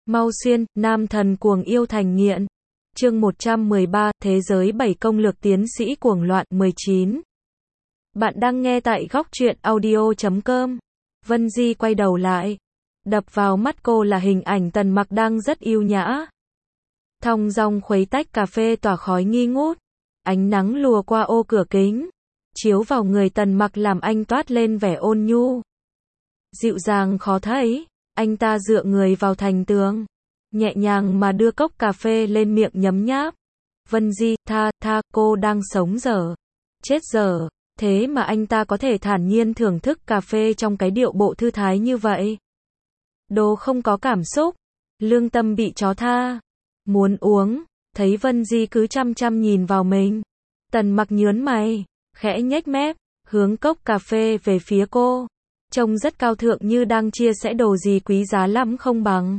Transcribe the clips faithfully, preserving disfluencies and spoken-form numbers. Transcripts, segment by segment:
Mau xuyên, nam thần cuồng yêu thành nghiện. Chương một trăm mười ba, Thế giới bảy công lược tiến sĩ cuồng loạn mười chín. Bạn đang nghe tại góc truyện audio chấm com. Vân Di quay đầu lại. Đập vào mắt cô là hình ảnh Tần Mặc đang rất yêu nhã. Thong dong khuấy tách cà phê tỏa khói nghi ngút. Ánh nắng lùa qua ô cửa kính, chiếu vào người Tần Mặc làm anh toát lên vẻ ôn nhu. Dịu dàng khó thấy, anh ta dựa người vào thành tường, nhẹ nhàng mà đưa cốc cà phê lên miệng nhấm nháp. Vân Di, tha, tha, cô đang sống dở. Chết dở, thế mà anh ta có thể thản nhiên thưởng thức cà phê trong cái điệu bộ thư thái như vậy. Đồ không có cảm xúc, lương tâm bị chó tha. Muốn uống, thấy Vân Di cứ chăm chăm nhìn vào mình. Tần Mặc nhướng mày, khẽ nhếch mép, hướng cốc cà phê về phía cô. Trông rất cao thượng như đang chia sẻ đồ gì quý giá lắm không bằng.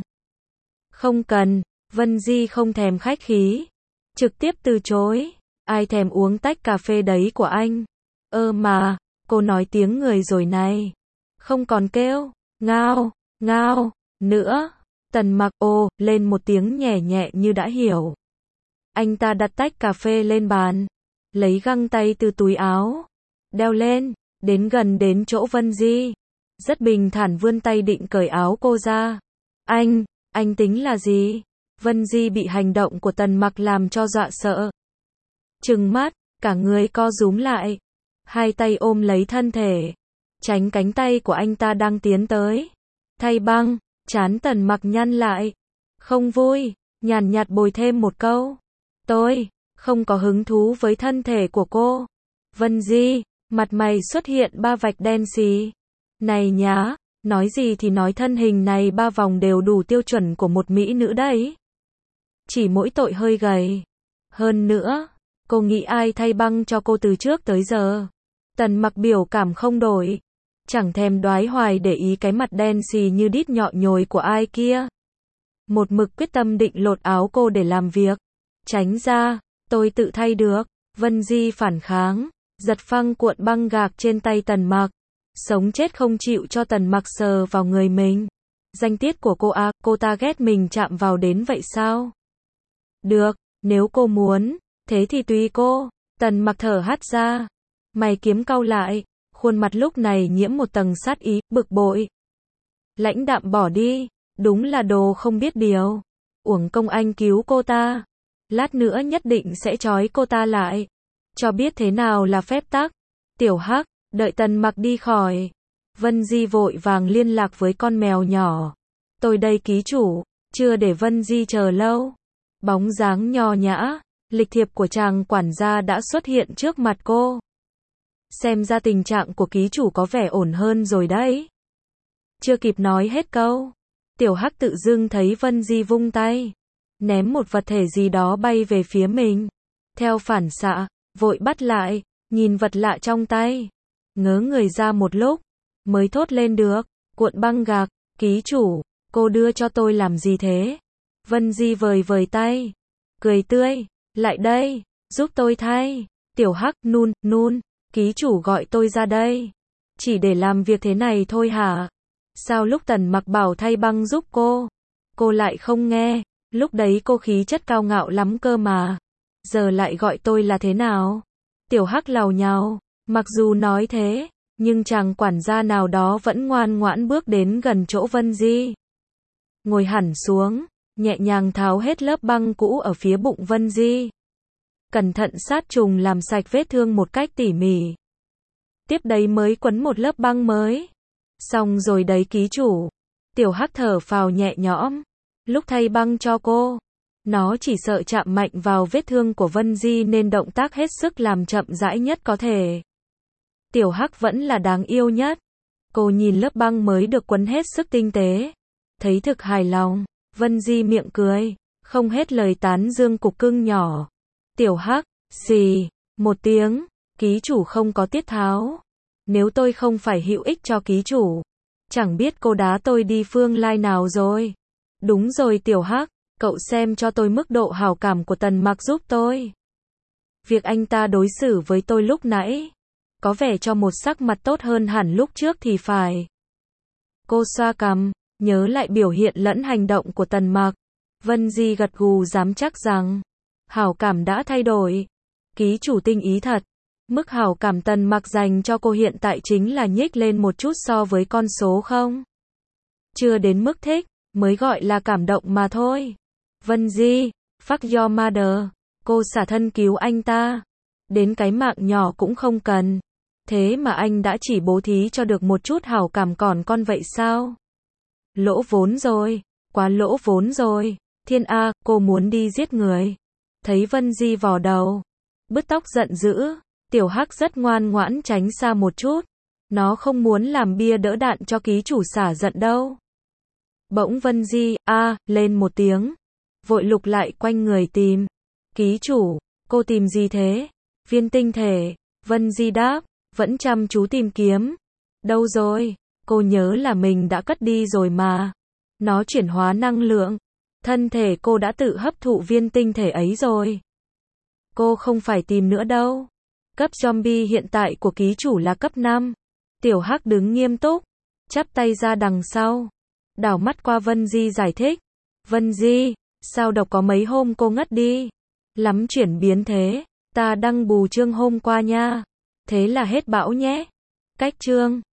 Không cần, Vân Di không thèm khách khí. Trực tiếp từ chối. Ai thèm uống tách cà phê đấy của anh. Ơ mà, cô nói tiếng người rồi này. Không còn kêu, ngao, ngao, nữa. Tần Mặc ô, lên một tiếng nhẹ nhẹ như đã hiểu. Anh ta đặt tách cà phê lên bàn. Lấy găng tay từ túi áo. Đeo lên, đến gần đến chỗ Vân Di. Rất bình thản vươn tay định cởi áo cô ra. Anh, anh tính là gì? Vân Di bị hành động của Tần Mặc làm cho dọa sợ. Trừng mắt, cả người co rúm lại. Hai tay ôm lấy thân thể. Tránh cánh tay của anh ta đang tiến tới. Thay băng, trán Tần Mặc nhăn lại. Không vui, nhàn nhạt bồi thêm một câu. Tôi, không có hứng thú với thân thể của cô. Vân Di, mặt mày xuất hiện ba vạch đen xì. Này nhá, nói gì thì nói thân hình này ba vòng đều đủ tiêu chuẩn của một mỹ nữ đấy. Chỉ mỗi tội hơi gầy. Hơn nữa, cô nghĩ ai thay băng cho cô từ trước tới giờ? Tần Mặc biểu cảm không đổi. Chẳng thèm đoái hoài để ý cái mặt đen xì như đít nhọn nhồi của ai kia. Một mực quyết tâm định lột áo cô để làm việc. Tránh ra, tôi tự thay được. Vân Di phản kháng, giật phăng cuộn băng gạc trên tay Tần Mặc. Sống chết không chịu cho Tần Mặc sờ vào người mình. Danh tiết của cô à, cô ta ghét mình chạm vào đến vậy sao? Được, nếu cô muốn, thế thì tùy cô. Tần Mặc thở hắt ra. Mày kiếm cau lại, khuôn mặt lúc này nhiễm một tầng sát ý, bực bội. Lãnh đạm bỏ đi, đúng là đồ không biết điều. Uổng công anh cứu cô ta. Lát nữa nhất định sẽ trói cô ta lại. Cho biết thế nào là phép tắc. Tiểu Hắc, đợi Tần Mặc đi khỏi. Vân Di vội vàng liên lạc với con mèo nhỏ. Tôi đây ký chủ, chưa để Vân Di chờ lâu. Bóng dáng nho nhã, lịch thiệp của chàng quản gia đã xuất hiện trước mặt cô. Xem ra tình trạng của ký chủ có vẻ ổn hơn rồi đấy. Chưa kịp nói hết câu. Tiểu Hắc tự dưng thấy Vân Di vung tay. Ném một vật thể gì đó bay về phía mình. Theo phản xạ, vội bắt lại, nhìn vật lạ trong tay. Ngớ người ra một lúc, mới thốt lên được. Cuộn băng gạc, ký chủ, cô đưa cho tôi làm gì thế? Vân Di vời vời tay. Cười tươi, lại đây, giúp tôi thay. Tiểu Hắc, nun, nun, ký chủ gọi tôi ra đây. Chỉ để làm việc thế này thôi hả? Sao lúc Tần Mặc bảo thay băng giúp cô, cô lại không nghe? Lúc đấy cô khí chất cao ngạo lắm cơ mà. Giờ lại gọi tôi là thế nào? Tiểu Hắc làu nhàu. Mặc dù nói thế, nhưng chàng quản gia nào đó vẫn ngoan ngoãn bước đến gần chỗ Vân Di. Ngồi hẳn xuống, nhẹ nhàng tháo hết lớp băng cũ ở phía bụng Vân Di. Cẩn thận sát trùng làm sạch vết thương một cách tỉ mỉ. Tiếp đấy mới quấn một lớp băng mới. Xong rồi đấy ký chủ. Tiểu Hắc thở phào nhẹ nhõm. Lúc thay băng cho cô, nó chỉ sợ chạm mạnh vào vết thương của Vân Di nên động tác hết sức làm chậm rãi nhất có thể. Tiểu Hắc vẫn là đáng yêu nhất. Cô nhìn lớp băng mới được quấn hết sức tinh tế. Thấy thực hài lòng, Vân Di miệng cười, không hết lời tán dương cục cưng nhỏ. Tiểu Hắc, xì, một tiếng, ký chủ không có tiết tháo. Nếu tôi không phải hữu ích cho ký chủ, chẳng biết cô đá tôi đi phương lai nào rồi. Đúng rồi Tiểu Hắc, cậu xem cho tôi mức độ hảo cảm của Tần Mặc giúp tôi. Việc anh ta đối xử với tôi lúc nãy, có vẻ cho một sắc mặt tốt hơn hẳn lúc trước thì phải. Cô xoa cằm, Nhớ lại biểu hiện lẫn hành động của Tần Mặc, Vân Di gật gù dám chắc rằng hảo cảm đã thay đổi. Ký chủ tinh ý thật. Mức hảo cảm Tần Mặc dành cho cô hiện tại chính là nhích lên một chút so với con số không. Chưa đến mức thích, mới gọi là cảm động mà thôi. Vân Di, fuck your mother. Cô xả thân cứu anh ta. Đến cái mạng nhỏ cũng không cần. Thế mà anh đã chỉ bố thí cho được một chút hảo cảm còn con vậy sao? Lỗ vốn rồi. Quá lỗ vốn rồi. Thiên A, cô muốn đi giết người. Thấy Vân Di vò đầu, bứt tóc giận dữ, Tiểu Hắc rất ngoan ngoãn tránh xa một chút. Nó không muốn làm bia đỡ đạn cho ký chủ xả giận đâu. Bỗng Vân Di, a, lên một tiếng. Vội lục lại quanh người tìm. Ký chủ, cô tìm gì thế? Viên tinh thể. Vân Di đáp, vẫn chăm chú tìm kiếm. Đâu rồi? Cô nhớ là mình đã cất đi rồi mà. Nó chuyển hóa năng lượng. Thân thể cô đã tự hấp thụ viên tinh thể ấy rồi. Cô không phải tìm nữa đâu. Cấp zombie hiện tại của ký chủ là cấp năm. Tiểu Hắc đứng nghiêm túc, chắp tay ra đằng sau. Đảo mắt qua Vân Di giải thích. Vân Di, sao độc có mấy hôm cô ngất đi? Lắm chuyển biến thế. Ta đăng bù chương hôm qua nha. Thế là hết bão nhé. Cách chương.